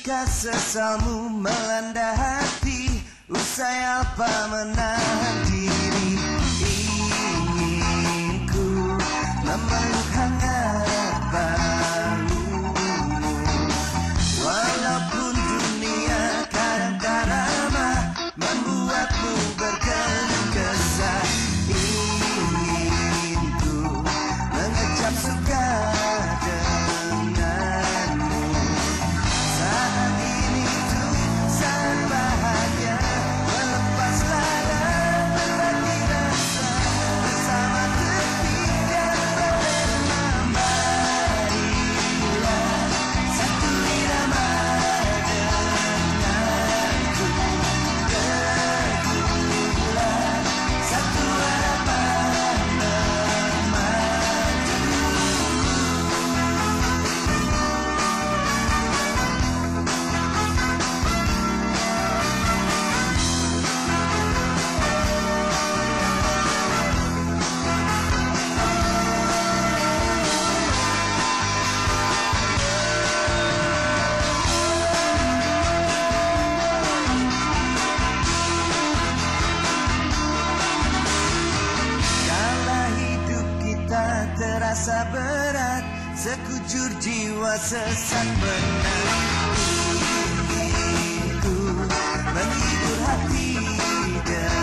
Ketika sesalmu melanda hati, usai apa menahan diri. Ingin ku memeluk hangat bahumu, walaupun dunia kadang-kadang ramah membuatmu berkeluh kesah. Ingin ku mengecap suka denganmu. Saat ini tuh saat bahagia, melepaslah dan berbagi rasa bersama ketika bersama. Marilah satu irama denganku, teguhlah satu harapan memadu. Kala hidup kita terasa berat, sekujur jiwa sesak benar. Ingin ku menghibur hati